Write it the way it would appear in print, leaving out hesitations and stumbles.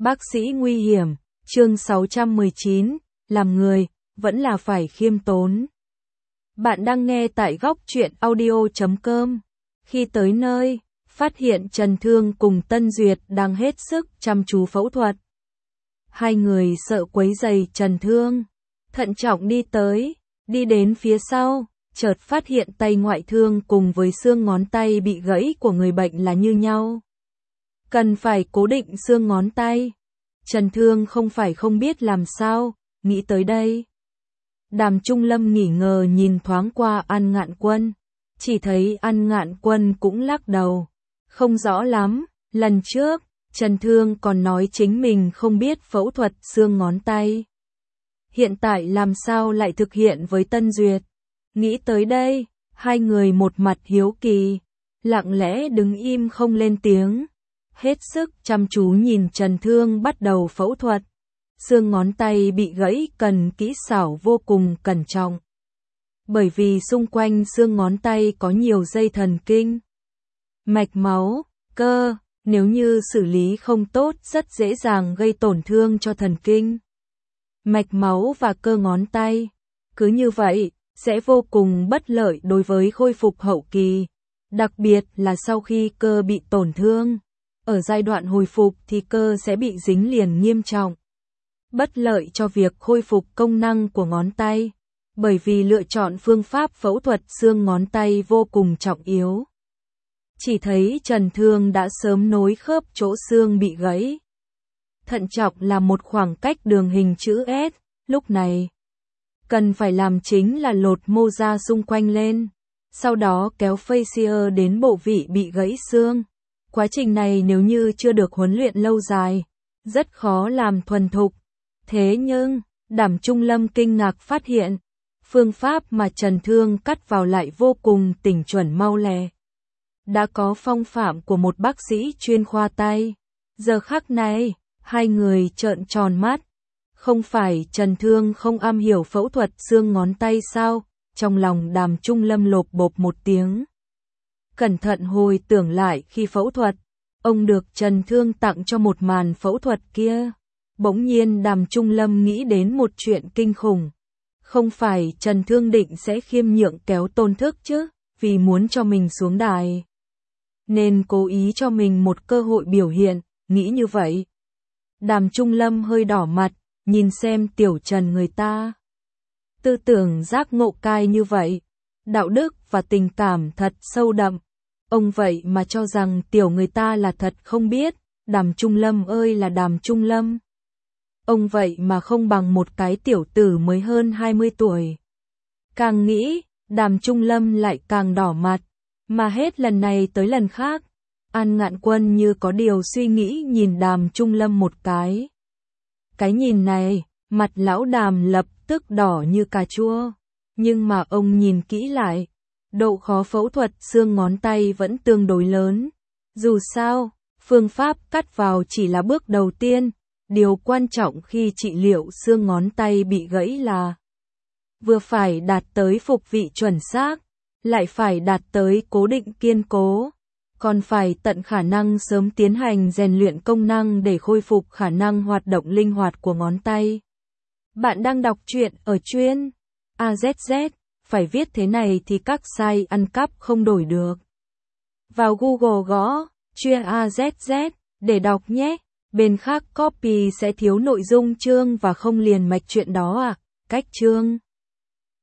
Bác sĩ nguy hiểm, chương 619, làm người, vẫn là phải khiêm tốn. Bạn đang nghe tại góc truyện audio.com. Khi tới nơi, phát hiện Trần Thương cùng Tân Duyệt đang hết sức chăm chú phẫu thuật. Hai người sợ quấy rầy Trần Thương, thận trọng đi tới, đi đến phía sau, chợt phát hiện tay ngoại thương cùng với xương ngón tay bị gãy của người bệnh là như nhau. Cần phải cố định xương ngón tay. Trần Thương không phải không biết làm sao, nghĩ tới đây. Đàm Trung Lâm nghỉ ngờ nhìn thoáng qua An Ngạn Quân, chỉ thấy An Ngạn Quân cũng lắc đầu, không rõ lắm, lần trước, Trần Thương còn nói chính mình không biết phẫu thuật xương ngón tay. Hiện tại làm sao lại thực hiện với Tân Duyệt? Nghĩ tới đây, hai người một mặt hiếu kỳ, lặng lẽ đứng im không lên tiếng, hết sức chăm chú nhìn Trần Thương bắt đầu phẫu thuật. Xương ngón tay bị gãy cần kỹ xảo vô cùng cẩn trọng. Bởi vì xung quanh xương ngón tay có nhiều dây thần kinh, mạch máu, cơ, nếu như xử lý không tốt rất dễ dàng gây tổn thương cho thần kinh, mạch máu và cơ ngón tay. Cứ như vậy, sẽ vô cùng bất lợi đối với khôi phục hậu kỳ, đặc biệt là sau khi cơ bị tổn thương. Ở giai đoạn hồi phục thì cơ sẽ bị dính liền nghiêm trọng, bất lợi cho việc khôi phục công năng của ngón tay, bởi vì lựa chọn phương pháp phẫu thuật xương ngón tay vô cùng trọng yếu. Chỉ thấy Trần Thương đã sớm nối khớp chỗ xương bị gãy. Thận trọng là một khoảng cách đường hình chữ S, lúc này cần phải làm chính là lột mô da xung quanh lên, sau đó kéo fascia đến bộ vị bị gãy xương. Quá trình này nếu như chưa được huấn luyện lâu dài, rất khó làm thuần thục. Thế nhưng, Đàm Trung Lâm kinh ngạc phát hiện, phương pháp mà Trần Thương cắt vào lại vô cùng tỉnh chuẩn mau lẹ. Đã có phong phạm của một bác sĩ chuyên khoa tay. Giờ khắc này, hai người trợn tròn mắt. Không phải Trần Thương không am hiểu phẫu thuật xương ngón tay sao? Trong lòng Đàm Trung Lâm lộp bộp một tiếng. Cẩn thận hồi tưởng lại khi phẫu thuật, ông được Trần Thương tặng cho một màn phẫu thuật kia. Bỗng nhiên Đàm Trung Lâm nghĩ đến một chuyện kinh khủng. Không phải Trần Thương định sẽ khiêm nhượng kéo Tôn Thức chứ, vì muốn cho mình xuống đài, nên cố ý cho mình một cơ hội biểu hiện, nghĩ như vậy. Đàm Trung Lâm hơi đỏ mặt, nhìn xem tiểu Trần người ta. Tư tưởng giác ngộ cai như vậy, đạo đức và tình cảm thật sâu đậm. Ông vậy mà cho rằng tiểu người ta là thật không biết, Đàm Trung Lâm ơi là Đàm Trung Lâm. Ông vậy mà không bằng một cái tiểu tử mới hơn 20 tuổi. Càng nghĩ, Đàm Trung Lâm lại càng đỏ mặt, mà hết lần này tới lần khác. An Ngạn Quân như có điều suy nghĩ nhìn Đàm Trung Lâm một cái. Cái nhìn này, mặt lão Đàm lập tức đỏ như cà chua. Nhưng mà ông nhìn kỹ lại, độ khó phẫu thuật xương ngón tay vẫn tương đối lớn. Dù sao, phương pháp cắt vào chỉ là bước đầu tiên. Điều quan trọng khi trị liệu xương ngón tay bị gãy là vừa phải đạt tới phục vị chuẩn xác, lại phải đạt tới cố định kiên cố, còn phải tận khả năng sớm tiến hành rèn luyện công năng để khôi phục khả năng hoạt động linh hoạt của ngón tay. Bạn đang đọc truyện ở chuyên AZZ, phải viết thế này thì các site ăn cắp không đổi được. Vào Google gõ chuyên AZZ để đọc nhé. Bên khác copy sẽ thiếu nội dung chương và không liền mạch chuyện đó à, cách chương.